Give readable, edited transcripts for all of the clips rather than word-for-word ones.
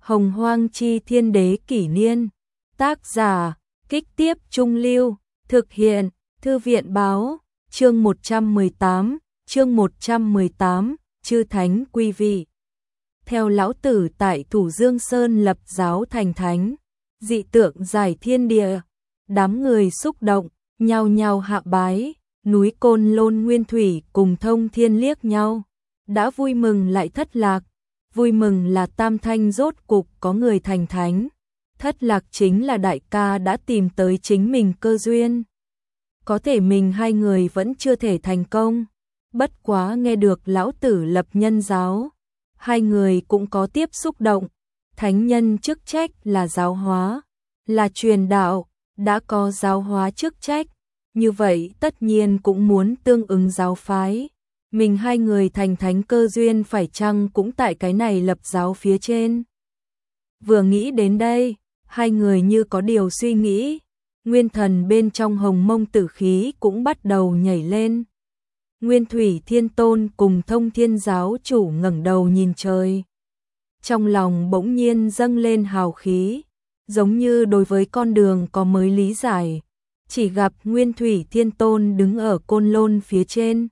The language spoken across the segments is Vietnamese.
Hồng Hoang Chi Thiên Đế Kỷ Niên. Tác giả, Kích Tiếp Trung Lưu. Thực hiện, Thư viện Báo. Chương 118, Chư Thánh Quý Vị. Theo lão tử tại Thủ Dương Sơn lập giáo thành thánh, dị tượng giải thiên địa, đám người xúc động, nhao nhao hạ bái, núi Côn Lôn Nguyên Thủy cùng Thông Thiên liếc nhau, đã vui mừng lại thất lạc. Vui mừng là Tam Thanh rốt cục có người thành thánh, thất lạc chính là đại ca đã tìm tới chính mình cơ duyên. Có thể mình hai người vẫn chưa thể thành công, bất quá nghe được lão tử lập nhân giáo, hai người cũng có tiếp xúc động. Thánh nhân chức trách là giáo hóa, là truyền đạo, đã có giáo hóa chức trách, như vậy tất nhiên cũng muốn tương ứng giáo phái. Mình hai người thành thánh cơ duyên phải chăng cũng tại cái này lập giáo phía trên. Vừa nghĩ đến đây, hai người như có điều suy nghĩ, nguyên thần bên trong hồng mông tử khí cũng bắt đầu nhảy lên. Nguyên Thủy Thiên Tôn cùng Thông Thiên giáo chủ ngẩng đầu nhìn trời. Trong lòng bỗng nhiên dâng lên hào khí, giống như đối với con đường có mới lý giải. Chỉ gặp Nguyên Thủy Thiên Tôn đứng ở Côn Lôn phía trên,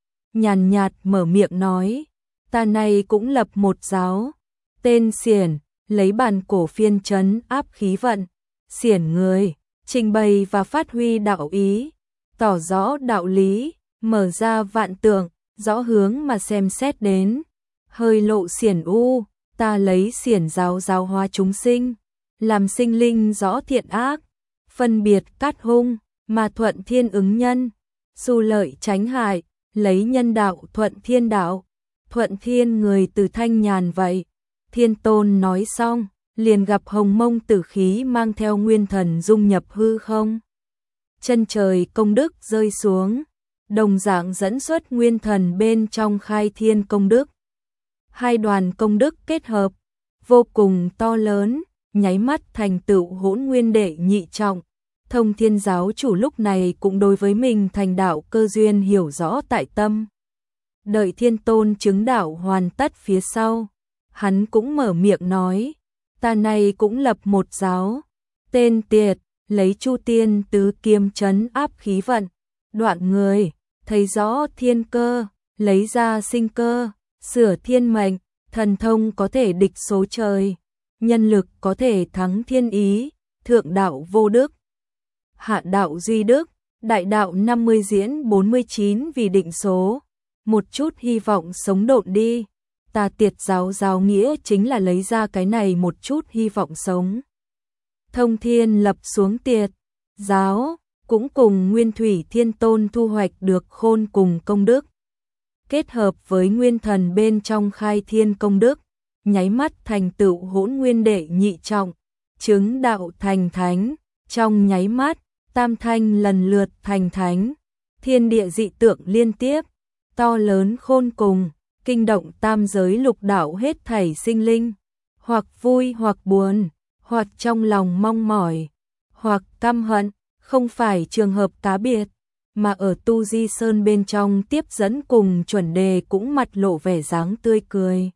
nhàn nhạt mở miệng nói, ta này cũng lập một giáo, tên Xiển, lấy bản cổ phiên trấn áp khí vận. Xiển người, trình bày và phát huy đạo ý, tỏ rõ đạo lý, mở ra vạn tượng, rõ hướng mà xem xét đến. Hơi lộ Xiển u, ta lấy Xiển giáo giáo hóa chúng sinh, làm sinh linh rõ thiện ác, phân biệt cát hung, mà thuận thiên ứng nhân, xu lợi tránh hại, lấy nhân đạo thuận thiên đạo, thuận thiên người từ thanh nhàn vậy. Thiên Tôn nói xong, liền gặp hồng mông tử khí mang theo nguyên thần dung nhập hư không. Chân trời công đức rơi xuống, đồng dạng dẫn xuất nguyên thần bên trong khai thiên công đức. Hai đoàn công đức kết hợp, vô cùng to lớn, nháy mắt thành tựu hỗn nguyên đệ nhị trọng. Thông Thiên giáo chủ lúc này cũng đối với mình thành đạo cơ duyên hiểu rõ tại tâm. Đợi Thiên Tôn chứng đạo hoàn tất phía sau, hắn cũng mở miệng nói, ta này cũng lập một giáo, tên Tiệt, lấy Chu Tiên tứ kiếm trấn áp khí vận, đoạn người, thấy rõ thiên cơ, lấy ra sinh cơ, sửa thiên mệnh, thần thông có thể địch số trời, nhân lực có thể thắng thiên ý, thượng đạo vô đức, hạ đạo duy đức, đại đạo 50 diễn 49 vì định số, một chút hy vọng sống độn đi. Ta Tiệt giáo giáo nghĩa chính là lấy ra cái này một chút hy vọng sống. Thông Thiên lập xuống Tiệt giáo, cũng cùng Nguyên Thủy Thiên Tôn thu hoạch được khôn cùng công đức. Kết hợp với nguyên thần bên trong khai thiên công đức, nháy mắt thành tựu hỗn nguyên đệ nhị trọng, chứng đạo thành thánh. Trong nháy mắt, Tam Thanh lần lượt thành thánh, thiên địa dị tượng liên tiếp, to lớn khôn cùng, kinh động tam giới lục đạo hết thảy sinh linh, hoặc vui hoặc buồn, hoặc trong lòng mong mỏi, hoặc căm hận, không phải trường hợp cá biệt, mà ở Tu Di Sơn bên trong tiếp dẫn cùng chuẩn đề cũng mặt lộ vẻ dáng tươi cười.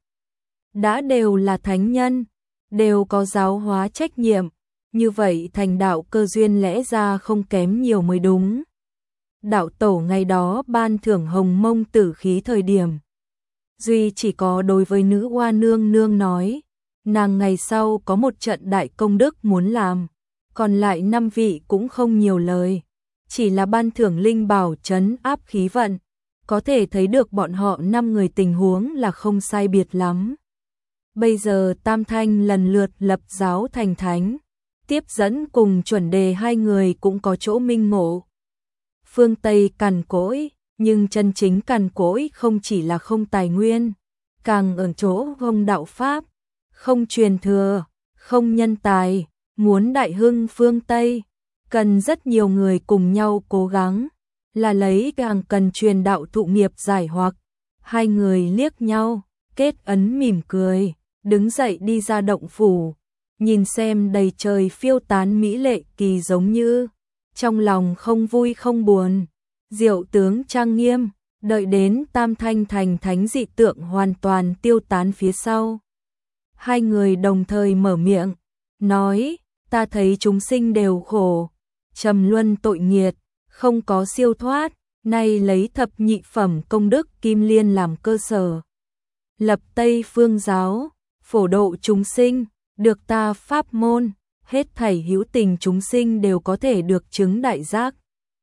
Đã đều là thánh nhân, đều có giáo hóa trách nhiệm, như vậy thành đạo cơ duyên lẽ ra không kém nhiều mới đúng. Đạo tổ ngày đó ban thưởng hồng mông tử khí thời điểm, duy chỉ có đối với nữ hoa nương nương nói, nàng ngày sau có một trận đại công đức muốn làm, còn lại 5 vị cũng không nhiều lời, chỉ là ban thưởng linh bảo trấn áp khí vận, có thể thấy được bọn họ 5 người tình huống là không sai biệt lắm. Bây giờ Tam Thanh lần lượt lập giáo thành thánh, tiếp dẫn cùng chuẩn đề hai người cũng có chỗ minh ngộ. Phương Tây cằn cỗi, nhưng chân chính cằn cỗi không chỉ là không tài nguyên, càng ở chỗ không đạo pháp, không truyền thừa, không nhân tài. Muốn đại hưng phương Tây, cần rất nhiều người cùng nhau cố gắng, là lấy càng cần truyền đạo thụ nghiệp giải hoặc. Hai người liếc nhau, kết ấn mỉm cười, đứng dậy đi ra động phủ, nhìn xem đầy trời phiêu tán mỹ lệ kỳ giống như, trong lòng không vui không buồn, diệu tướng trang nghiêm, đợi đến Tam Thanh thành thánh dị tượng hoàn toàn tiêu tán phía sau. Hai người đồng thời mở miệng, nói, ta thấy chúng sinh đều khổ, trầm luân tội nghiệt, không có siêu thoát, nay lấy thập nhị phẩm công đức Kim Liên làm cơ sở. Lập Tây Phương giáo, phổ độ chúng sinh, được ta pháp môn, hết thảy hữu tình chúng sinh đều có thể được chứng đại giác.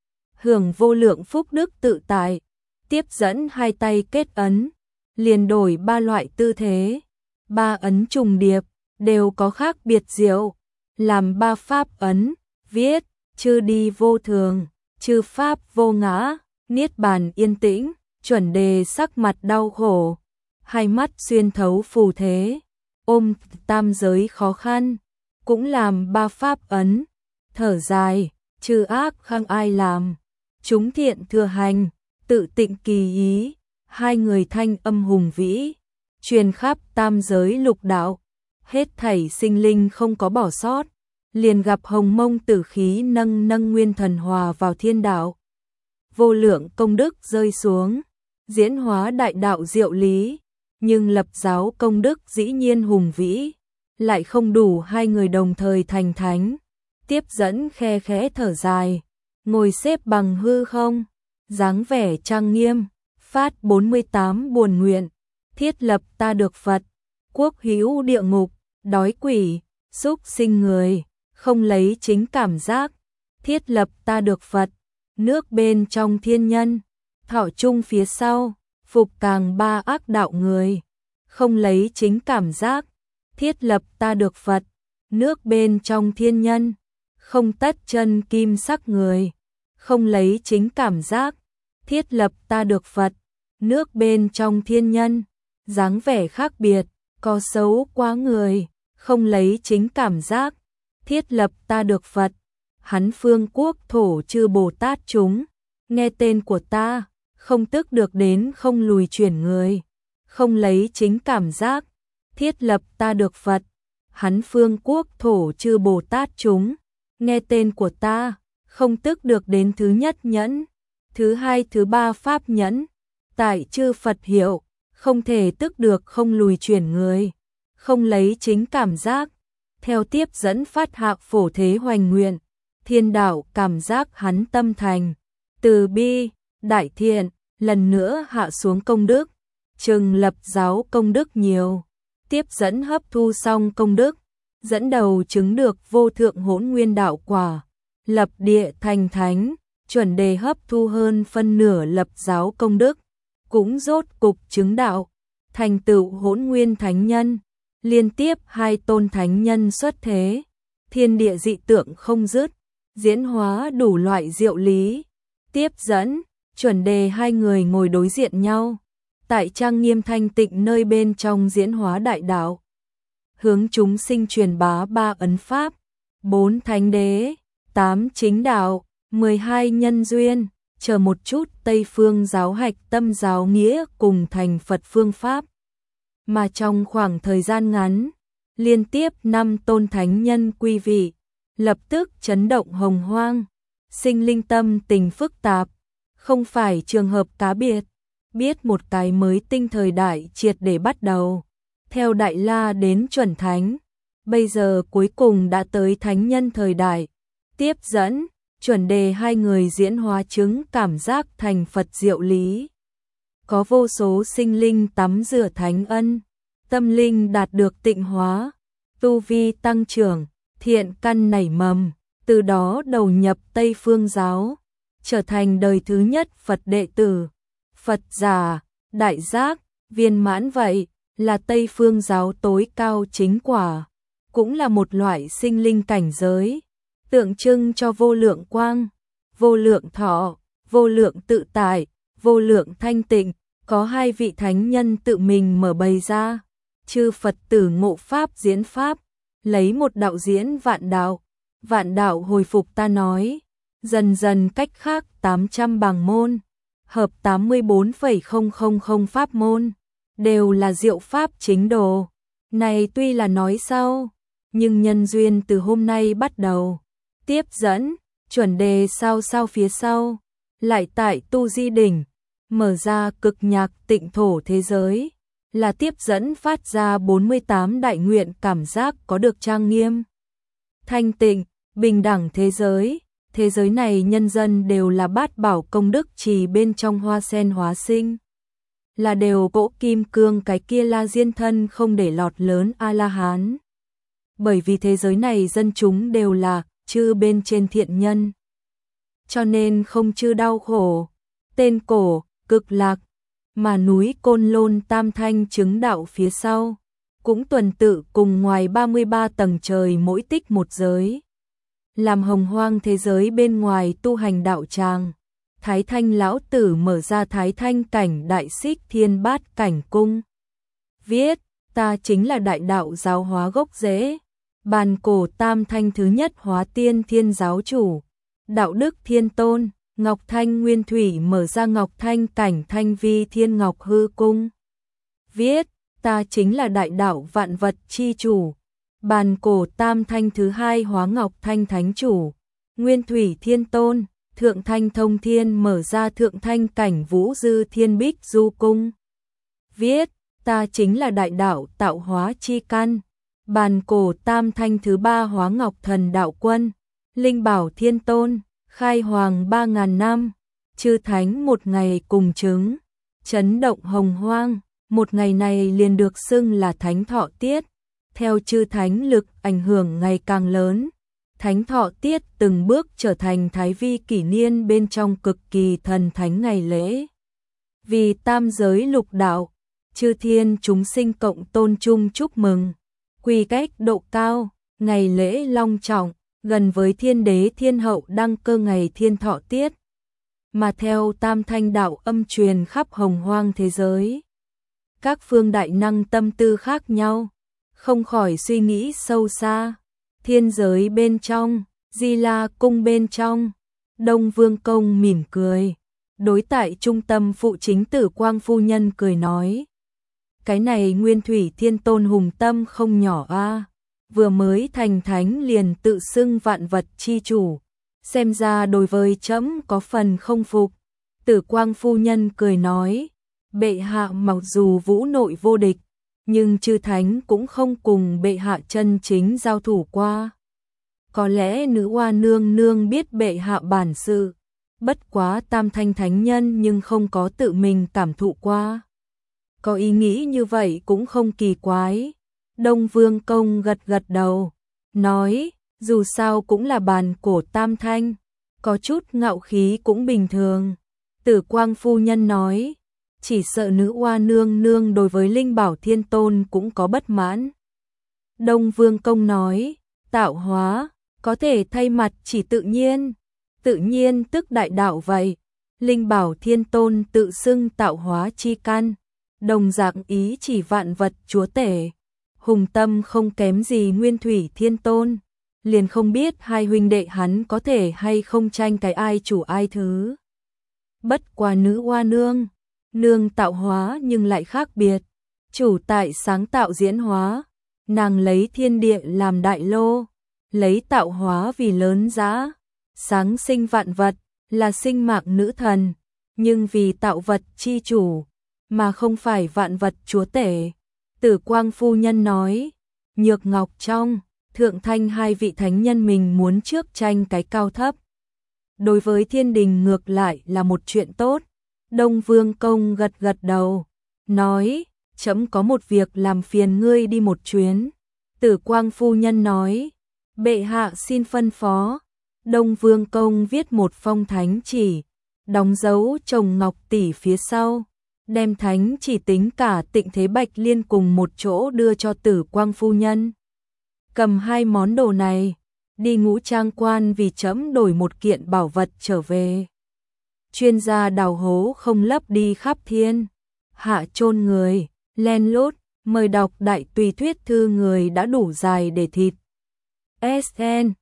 Hưởng vô lượng phúc đức tự tại, tiếp dẫn hai tay kết ấn, liền đổi ba loại tư thế, ba ấn trùng điệp, đều có khác biệt diệu, làm ba pháp ấn, viết, chư đi vô thường, chư pháp vô ngã, niết bàn yên tĩnh, chuẩn đề sắc mặt đau khổ, hai mắt xuyên thấu phù thế, ôm tam giới khó khăn, cũng làm ba pháp ấn, thở dài, chư ác không ai làm, chúng thiện thừa hành, tự tịnh kỳ ý, hai người thanh âm hùng vĩ, truyền khắp tam giới lục đạo, hết thảy sinh linh không có bỏ sót, liền gặp hồng mông tử khí nâng nâng nguyên thần hòa vào thiên đạo. Vô lượng công đức rơi xuống, diễn hóa đại đạo diệu lý, nhưng lập giáo công đức dĩ nhiên hùng vĩ, lại không đủ hai người đồng thời thành thánh. Tiếp dẫn khe khẽ thở dài, ngồi xếp bằng hư không, dáng vẻ trang nghiêm, phát 48 buồn nguyện, thiết lập ta được Phật, quốc hữu địa ngục, đói quỷ, súc sinh người, không lấy chính cảm giác, thiết lập ta được Phật, nước bên trong thiên nhân, thọ chung phía sau, phục càng ba ác đạo người, không lấy chính cảm giác, thiết lập ta được Phật, nước bên trong thiên nhân, không tất chân kim sắc người, không lấy chính cảm giác, thiết lập ta được Phật, nước bên trong thiên nhân, dáng vẻ khác biệt, có xấu quá người, không lấy chính cảm giác, thiết lập ta được Phật, hắn phương quốc thổ chư Bồ Tát chúng, nghe tên của ta, không tức được đến không lùi chuyển người, không lấy chính cảm giác, thiết lập ta được Phật, hắn phương quốc thổ chư Bồ Tát chúng, nghe tên của ta, không tức được đến thứ nhất nhẫn, thứ hai thứ ba pháp nhẫn, tại chư Phật hiệu, không thể tức được không lùi chuyển người, không lấy chính cảm giác, theo tiếp dẫn phát hạ phổ thế hoành nguyện, thiên đạo cảm giác hắn tâm thành, từ bi, đại thiện, lần nữa hạ xuống công đức, chừng lập giáo công đức nhiều, tiếp dẫn hấp thu xong công đức, dẫn đầu chứng được vô thượng hỗn nguyên đạo quả, lập địa thành thánh, chuẩn đề hấp thu hơn phân nửa lập giáo công đức, cũng rốt cục chứng đạo, thành tựu hỗn nguyên thánh nhân, liên tiếp hai tôn thánh nhân xuất thế, thiên địa dị tượng không dứt, diễn hóa đủ loại diệu lý, tiếp dẫn, chuẩn đề hai người ngồi đối diện nhau, tại trang nghiêm thanh tịnh nơi bên trong diễn hóa đại đạo, hướng chúng sinh truyền bá ba ấn pháp, 4 thánh đế, 8 chính đạo, 12 nhân duyên, chờ một chút Tây Phương giáo hạch tâm giáo nghĩa cùng thành Phật phương pháp. Mà trong khoảng thời gian ngắn, liên tiếp 5 tôn thánh nhân quy vị, lập tức chấn động hồng hoang, sinh linh tâm tình phức tạp, không phải trường hợp cá biệt, biết một cái mới tinh thời đại triệt để bắt đầu, theo Đại La đến chuẩn thánh, bây giờ cuối cùng đã tới thánh nhân thời đại, tiếp dẫn, chuẩn đề hai người diễn hóa chứng cảm giác thành Phật diệu lý. Có vô số sinh linh tắm rửa thánh ân, tâm linh đạt được tịnh hóa, tu vi tăng trưởng, thiện căn nảy mầm, từ đó đầu nhập Tây Phương giáo, trở thành đời thứ nhất Phật đệ tử, Phật giả, đại giác, viên mãn vậy, là Tây Phương giáo tối cao chính quả, cũng là một loại sinh linh cảnh giới, tượng trưng cho vô lượng quang, vô lượng thọ, vô lượng tự tại, vô lượng thanh tịnh, có hai vị thánh nhân tự mình mở bày ra, chư Phật tử ngộ pháp diễn pháp, lấy một đạo diễn vạn đạo hồi phục ta nói, dần dần cách khác 800 bằng môn, hợp 84,000 pháp môn, đều là diệu pháp chính đồ. Này tuy là nói sau, nhưng nhân duyên từ hôm nay bắt đầu, tiếp dẫn, chuẩn đề sao phía sau, lại tại Tu Di Đỉnh, mở ra cực nhạc tịnh thổ thế giới, là tiếp dẫn phát ra 48 đại nguyện, cảm giác có được trang nghiêm, thanh tịnh, bình đẳng thế giới. Thế giới này nhân dân đều là bát bảo công đức trì bên trong hoa sen hóa sinh, là đều gỗ kim cương, cái kia La Diên thân không để lọt lớn A-la-hán. Bởi vì thế giới này dân chúng đều là chư bên trên thiện nhân, cho nên không chư đau khổ, tên cổ, cực lạc, mà núi Côn Lôn Tam Thanh chứng đạo phía sau, cũng tuần tự cùng ngoài 33 tầng trời mỗi tích một giới. Làm hồng hoang thế giới bên ngoài tu hành đạo tràng, Thái Thanh lão tử mở ra Thái Thanh cảnh đại xích thiên bát cảnh cung. Viết, ta chính là đại đạo giáo hóa gốc rễ, bàn cổ Tam Thanh thứ nhất hóa tiên thiên giáo chủ, đạo đức thiên tôn. Ngọc Thanh Nguyên Thủy mở ra Ngọc Thanh cảnh Thanh Vi Thiên Ngọc Hư Cung. Viết, ta chính là đại đạo vạn vật chi chủ. Bàn cổ Tam Thanh thứ hai hóa Ngọc Thanh Thánh Chủ, Nguyên Thủy Thiên Tôn. Thượng Thanh Thông Thiên mở ra Thượng Thanh cảnh Vũ Dư Thiên Bích Du Cung. Viết, ta chính là đại đạo tạo hóa chi căn. Bàn cổ Tam Thanh thứ ba hóa Ngọc Thần Đạo Quân, Linh Bảo Thiên Tôn. Khai hoàng 3000 năm, chư thánh một ngày cùng chứng, chấn động hồng hoang. Một ngày này liền được xưng là Thánh Thọ Tiết. Theo chư thánh lực ảnh hưởng ngày càng lớn, Thánh Thọ Tiết từng bước trở thành thái vi kỷ niên bên trong cực kỳ thần thánh ngày lễ. Vì tam giới lục đạo, chư thiên chúng sinh cộng tôn chung chúc mừng, quy cách độ cao, ngày lễ long trọng, gần với thiên đế thiên hậu đăng cơ ngày Thiên Thọ Tiết. Mà theo Tam Thanh đạo âm truyền khắp hồng hoang thế giới, các phương đại năng tâm tư khác nhau, không khỏi suy nghĩ sâu xa. Thiên giới bên trong, Di La cung bên trong, Đông Vương Công mỉm cười, đối tại trung tâm phụ chính Tử Quang phu nhân cười nói: cái này Nguyên Thủy Thiên Tôn hùng tâm không nhỏ a, vừa mới thành thánh liền tự xưng vạn vật chi chủ, xem ra đối với trẫm có phần không phục. Tử Quang phu nhân cười nói: bệ hạ mặc dù vũ nội vô địch, nhưng chư thánh cũng không cùng bệ hạ chân chính giao thủ qua. Có lẽ nữ oa nương nương biết bệ hạ bản sự, bất quá Tam Thanh thánh nhân nhưng không có tự mình cảm thụ qua. Có ý nghĩ như vậy cũng không kỳ quái. Đông Vương Công gật gật đầu, nói: dù sao cũng là bàn cổ Tam Thanh, có chút ngạo khí cũng bình thường. Tử Quang phu nhân nói: chỉ sợ nữ oa nương nương đối với Linh Bảo Thiên Tôn cũng có bất mãn. Đông Vương Công nói: tạo hóa có thể thay mặt chỉ tự nhiên, tự nhiên tức đại đạo vậy. Linh Bảo Thiên Tôn tự xưng tạo hóa chi căn, đồng dạng ý chỉ vạn vật chúa tể, hùng tâm không kém gì Nguyên Thủy Thiên Tôn, liền không biết hai huynh đệ hắn có thể hay không tranh cái ai chủ ai thứ. Bất quá nữ oa nương tạo hóa nhưng lại khác biệt, chủ tại sáng tạo diễn hóa, nàng lấy thiên địa làm đại lô, lấy tạo hóa vì lớn giá, sáng sinh vạn vật, là sinh mạng nữ thần, nhưng vì tạo vật chi chủ, mà không phải vạn vật chúa tể. Tử Quang phu nhân nói: Nhược Ngọc trong, Thượng Thanh hai vị thánh nhân mình muốn trước tranh cái cao thấp, đối với thiên đình ngược lại là một chuyện tốt. Đông Vương Công gật gật đầu, nói: trẫm có một việc làm phiền ngươi đi một chuyến. Tử Quang phu nhân nói: bệ hạ xin phân phó. Đông Vương Công viết một phong thánh chỉ, đóng dấu chồng ngọc tỷ phía sau, đem thánh chỉ tính cả Tịnh Thế Bạch Liên cùng một chỗ đưa cho Tử Quang phu nhân. Cầm hai món đồ này, đi Ngũ Trang quan vì trẫm đổi một kiện bảo vật trở về. Chuyên gia đào hố không lấp đi khắp thiên hạ chôn người, len lút, mời đọc Đại Tùy Thuyết Thư người đã đủ dài để thịt. SN